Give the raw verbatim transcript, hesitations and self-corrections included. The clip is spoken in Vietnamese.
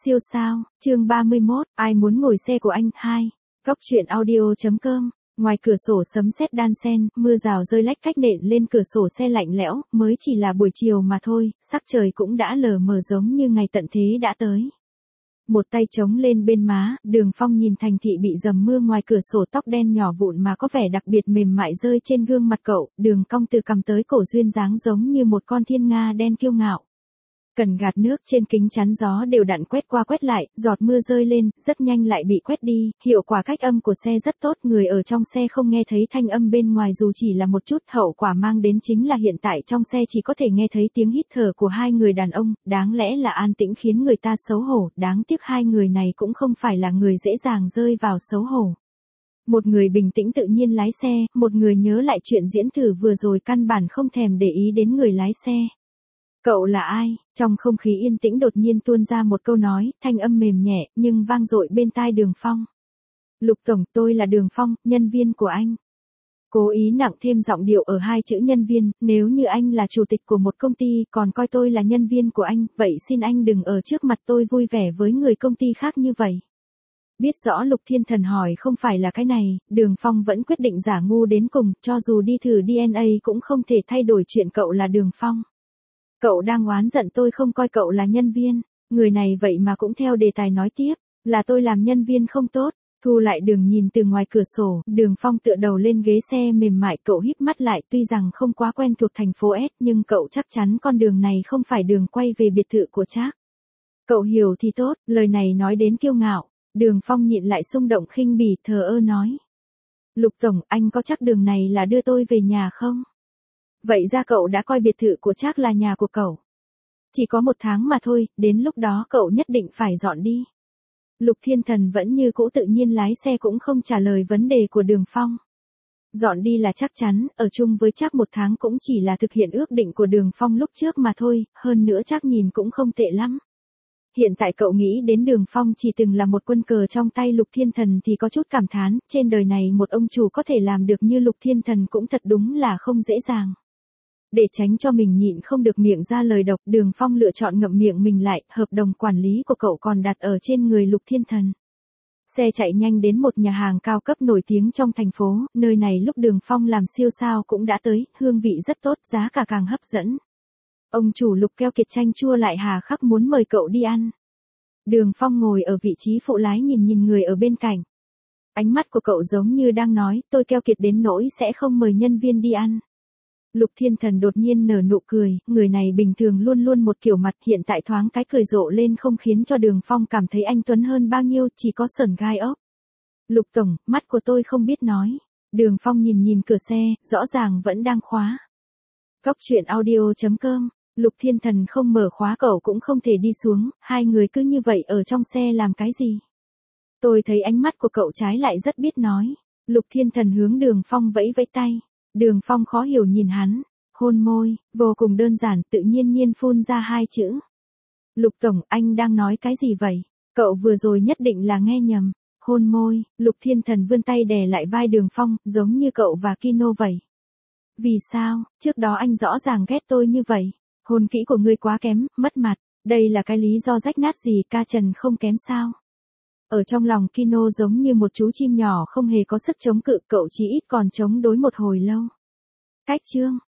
Siêu sao, chương ba mươi mốt, ai muốn ngồi xe của anh, hai. Góc truyện audio.com, ngoài cửa sổ sấm sét đan xen, mưa rào rơi lách cách nện lên cửa sổ xe lạnh lẽo, mới chỉ là buổi chiều mà thôi, sắc trời cũng đã lờ mờ giống như ngày tận thế đã tới. Một tay chống lên bên má, Đường Phong nhìn thành thị bị dầm mưa ngoài cửa sổ, tóc đen nhỏ vụn mà có vẻ đặc biệt mềm mại rơi trên gương mặt cậu, đường cong từ cằm tới cổ duyên dáng giống như một con thiên nga đen kiêu ngạo. Cần gạt nước trên kính chắn gió đều đặn quét qua quét lại, giọt mưa rơi lên, rất nhanh lại bị quét đi, hiệu quả cách âm của xe rất tốt, người ở trong xe không nghe thấy thanh âm bên ngoài dù chỉ là một chút, hậu quả mang đến chính là hiện tại trong xe chỉ có thể nghe thấy tiếng hít thở của hai người đàn ông, đáng lẽ là an tĩnh khiến người ta xấu hổ, đáng tiếc hai người này cũng không phải là người dễ dàng rơi vào xấu hổ. Một người bình tĩnh tự nhiên lái xe, một người nhớ lại chuyện diễn thử vừa rồi căn bản không thèm để ý đến người lái xe. Cậu là ai? Trong không khí yên tĩnh đột nhiên tuôn ra một câu nói, thanh âm mềm nhẹ, nhưng vang dội bên tai Đường Phong. Lục Tổng, tôi là Đường Phong, nhân viên của anh. Cố ý nặng thêm giọng điệu ở hai chữ nhân viên, nếu như anh là chủ tịch của một công ty, còn coi tôi là nhân viên của anh, vậy xin anh đừng ở trước mặt tôi vui vẻ với người công ty khác như vậy. Biết rõ Lục Thiên Thần hỏi không phải là cái này, Đường Phong vẫn quyết định giả ngu đến cùng, cho dù đi thử đê en a cũng không thể thay đổi chuyện cậu là Đường Phong. Cậu đang oán giận tôi không coi cậu là nhân viên, người này vậy mà cũng theo đề tài nói tiếp, là tôi làm nhân viên không tốt, thu lại đường nhìn từ ngoài cửa sổ, Đường Phong tựa đầu lên ghế xe mềm mại, cậu híp mắt lại, tuy rằng không quá quen thuộc thành phố S nhưng cậu chắc chắn con đường này không phải đường quay về biệt thự của Trác. Cậu hiểu thì tốt, lời này nói đến kiêu ngạo, Đường Phong nhịn lại xung động khinh bỉ, thờ ơ nói. Lục Tổng, anh có chắc đường này là đưa tôi về nhà không? Vậy ra cậu đã coi biệt thự của Trác là nhà của cậu. Chỉ có một tháng mà thôi, đến lúc đó cậu nhất định phải dọn đi. Lục Thiên Thần vẫn như cũ tự nhiên lái xe cũng không trả lời vấn đề của Đường Phong. Dọn đi là chắc chắn, ở chung với Trác một tháng cũng chỉ là thực hiện ước định của Đường Phong lúc trước mà thôi, hơn nữa Trác nhìn cũng không tệ lắm. Hiện tại cậu nghĩ đến Đường Phong chỉ từng là một quân cờ trong tay Lục Thiên Thần thì có chút cảm thán, trên đời này một ông chủ có thể làm được như Lục Thiên Thần cũng thật đúng là không dễ dàng. Để tránh cho mình nhịn không được miệng ra lời độc, Đường Phong lựa chọn ngậm miệng mình lại, hợp đồng quản lý của cậu còn đặt ở trên người Lục Thiên Thần. Xe chạy nhanh đến một nhà hàng cao cấp nổi tiếng trong thành phố, nơi này lúc Đường Phong làm siêu sao cũng đã tới, hương vị rất tốt, giá cả càng hấp dẫn. Ông chủ Lục keo kiệt chanh chua lại hà khắc muốn mời cậu đi ăn. Đường Phong ngồi ở vị trí phụ lái nhìn nhìn người ở bên cạnh. Ánh mắt của cậu giống như đang nói, tôi keo kiệt đến nỗi sẽ không mời nhân viên đi ăn. Lục Thiên Thần đột nhiên nở nụ cười, người này bình thường luôn luôn một kiểu mặt, hiện tại thoáng cái cười rộ lên không khiến cho Đường Phong cảm thấy anh tuấn hơn bao nhiêu, chỉ có sởn gai ốc. Lục Tổng, mắt của tôi không biết nói. Đường Phong nhìn nhìn cửa xe, rõ ràng vẫn đang khóa. Góc truyện audio.com, Lục Thiên Thần không mở khóa cậu cũng không thể đi xuống, hai người cứ như vậy ở trong xe làm cái gì? Tôi thấy ánh mắt của cậu trái lại rất biết nói. Lục Thiên Thần hướng Đường Phong vẫy vẫy tay. Đường Phong khó hiểu nhìn hắn, hôn môi, vô cùng đơn giản, tự nhiên nhiên phun ra hai chữ. Lục Tổng, anh đang nói cái gì vậy? Cậu vừa rồi nhất định là nghe nhầm. Hôn môi, Lục Thiên Thần vươn tay đè lại vai Đường Phong, giống như cậu và Kino vậy. Vì sao, trước đó anh rõ ràng ghét tôi như vậy. Hôn kỹ của ngươi quá kém, mất mặt, đây là cái lý do rách nát gì, ca Trần không kém sao? Ở trong lòng Kino giống như một chú chim nhỏ không hề có sức chống cự, cậu chỉ ít còn chống đối một hồi lâu. Cách chương.